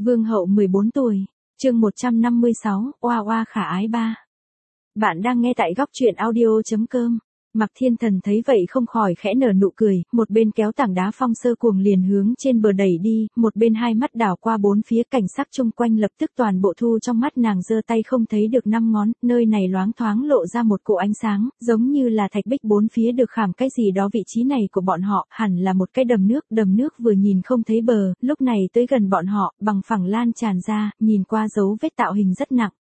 Vương hậu 14 tuổi, chương 156, oa oa khả ái ba. Bạn đang nghe tại góc truyện audio.com. Mạc Thiên Thần thấy vậy không khỏi khẽ nở nụ cười, một bên kéo tảng đá Phong Sơ Cuồng liền hướng trên bờ đẩy đi, một bên hai mắt đảo qua bốn phía, cảnh sắc chung quanh lập tức toàn bộ thu trong mắt nàng, giơ tay không thấy được năm ngón, nơi này loáng thoáng lộ ra một cỗ ánh sáng, giống như là thạch bích bốn phía được khảm cái gì đó. Vị trí này của bọn họ hẳn là một cái đầm nước vừa nhìn không thấy bờ, lúc này tới gần bọn họ, bằng phẳng lan tràn ra, nhìn qua dấu vết tạo hình rất nặng.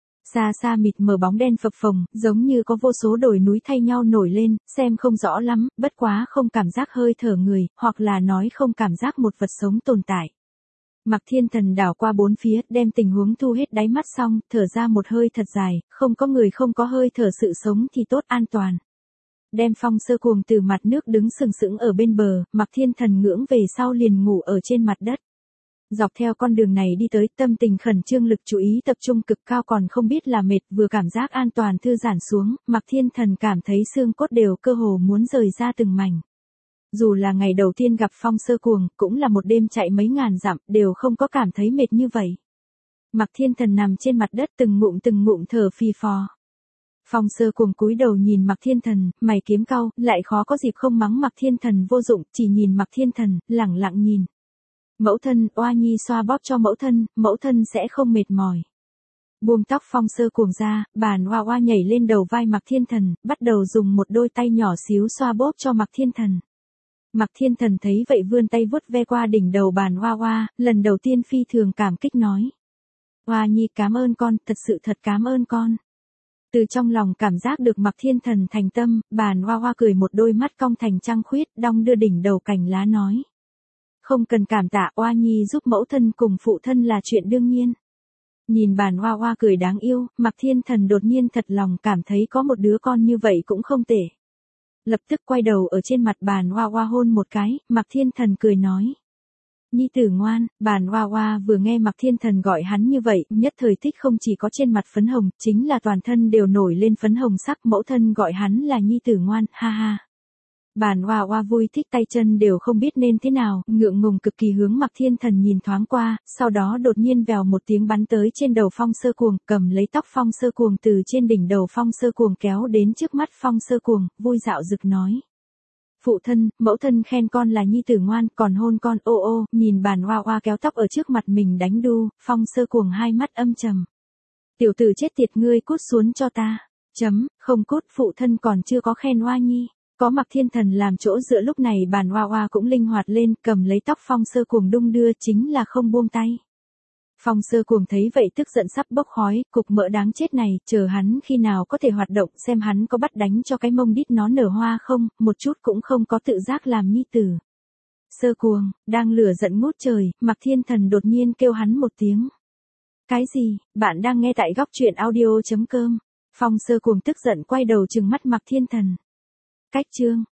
Xa xa mịt mờ bóng đen phập phồng, giống như có vô số đồi núi thay nhau nổi lên, xem không rõ lắm, bất quá không cảm giác hơi thở người, hoặc là nói không cảm giác một vật sống tồn tại. Mạc Thiên Thần đảo qua bốn phía, đem tình huống thu hết đáy mắt xong, thở ra một hơi thật dài, không có người không có hơi thở, sự sống thì tốt, an toàn. Đem Phong Sơ Cuồng từ mặt nước đứng sừng sững ở bên bờ, Mạc Thiên Thần ngưỡng về sau liền ngủ ở trên mặt đất. Dọc theo con đường này đi tới, tâm tình khẩn trương, lực chú ý tập trung cực cao, còn không biết là mệt, vừa cảm giác an toàn thư giãn xuống, Mạc Thiên Thần cảm thấy xương cốt đều cơ hồ muốn rời ra từng mảnh. Dù là ngày đầu tiên gặp Phong Sơ Cuồng, cũng là một đêm chạy mấy ngàn dặm, đều không có cảm thấy mệt như vậy. Mạc Thiên Thần nằm trên mặt đất từng ngụm thở phì phò. Phong Sơ Cuồng cúi đầu nhìn Mạc Thiên Thần, mày kiếm cau, lại khó có dịp không mắng Mạc Thiên Thần vô dụng, chỉ nhìn Mạc Thiên Thần, lẳng lặng nhìn. Mẫu thân, oa nhi xoa bóp cho mẫu thân sẽ không mệt mỏi. Buông tóc Phong Sơ Cuồng ra, bàn oa oa nhảy lên đầu vai Mạc Thiên Thần, bắt đầu dùng một đôi tay nhỏ xíu xoa bóp cho Mạc Thiên Thần. Mạc Thiên Thần thấy vậy vươn tay vuốt ve qua đỉnh đầu bàn oa oa, lần đầu tiên phi thường cảm kích nói. Oa nhi cảm ơn con, thật cảm ơn con. Từ trong lòng cảm giác được Mạc Thiên Thần thành tâm, bàn oa oa cười, một đôi mắt cong thành trăng khuyết, đong đưa đỉnh đầu cành lá nói. Không cần cảm tạ, oa nhi giúp mẫu thân cùng phụ thân là chuyện đương nhiên. Nhìn bàn oa oa cười đáng yêu, Mạc Thiên Thần đột nhiên thật lòng cảm thấy có một đứa con như vậy cũng không tệ. Lập tức quay đầu ở trên mặt bàn oa oa hôn một cái, Mạc Thiên Thần cười nói. Nhi tử ngoan. Bàn oa oa vừa nghe Mạc Thiên Thần gọi hắn như vậy, nhất thời thích không chỉ có trên mặt phấn hồng, chính là toàn thân đều nổi lên phấn hồng sắc, mẫu thân gọi hắn là nhi tử ngoan, ha ha. Bàn oa oa vui thích, tay chân đều không biết nên thế nào, ngượng ngùng cực kỳ hướng Mạc Thiên Thần nhìn thoáng qua, sau đó đột nhiên vèo một tiếng bắn tới trên đầu Phong Sơ Cuồng, cầm lấy tóc Phong Sơ Cuồng từ trên đỉnh đầu Phong Sơ Cuồng kéo đến trước mắt Phong Sơ Cuồng, vui dạo dực nói. Phụ thân, mẫu thân khen con là nhi tử ngoan, còn hôn con, ô ô. Nhìn bàn oa oa kéo tóc ở trước mặt mình đánh đu, Phong Sơ Cuồng hai mắt âm trầm. Tiểu tử chết tiệt, ngươi cút xuống cho ta. Không cút, phụ thân còn chưa có khen oa nhi. Có Mạc Thiên Thần làm chỗ dựa, lúc này bàn oa oa cũng linh hoạt lên, cầm lấy tóc Phong Sơ Cuồng đung đưa, chính là không buông tay. Phong Sơ Cuồng thấy vậy tức giận sắp bốc khói, cục mỡ đáng chết này, chờ hắn khi nào có thể hoạt động, xem hắn có bắt đánh cho cái mông đít nó nở hoa không, một chút cũng không có tự giác làm nhi tử. Sơ Cuồng, đang lửa giận ngút trời, Mạc Thiên Thần đột nhiên kêu hắn một tiếng. Cái gì? Bạn đang nghe tại góc truyện audio.com. Phong Sơ Cuồng tức giận quay đầu trừng mắt Mạc Thiên Thần. Cách chương.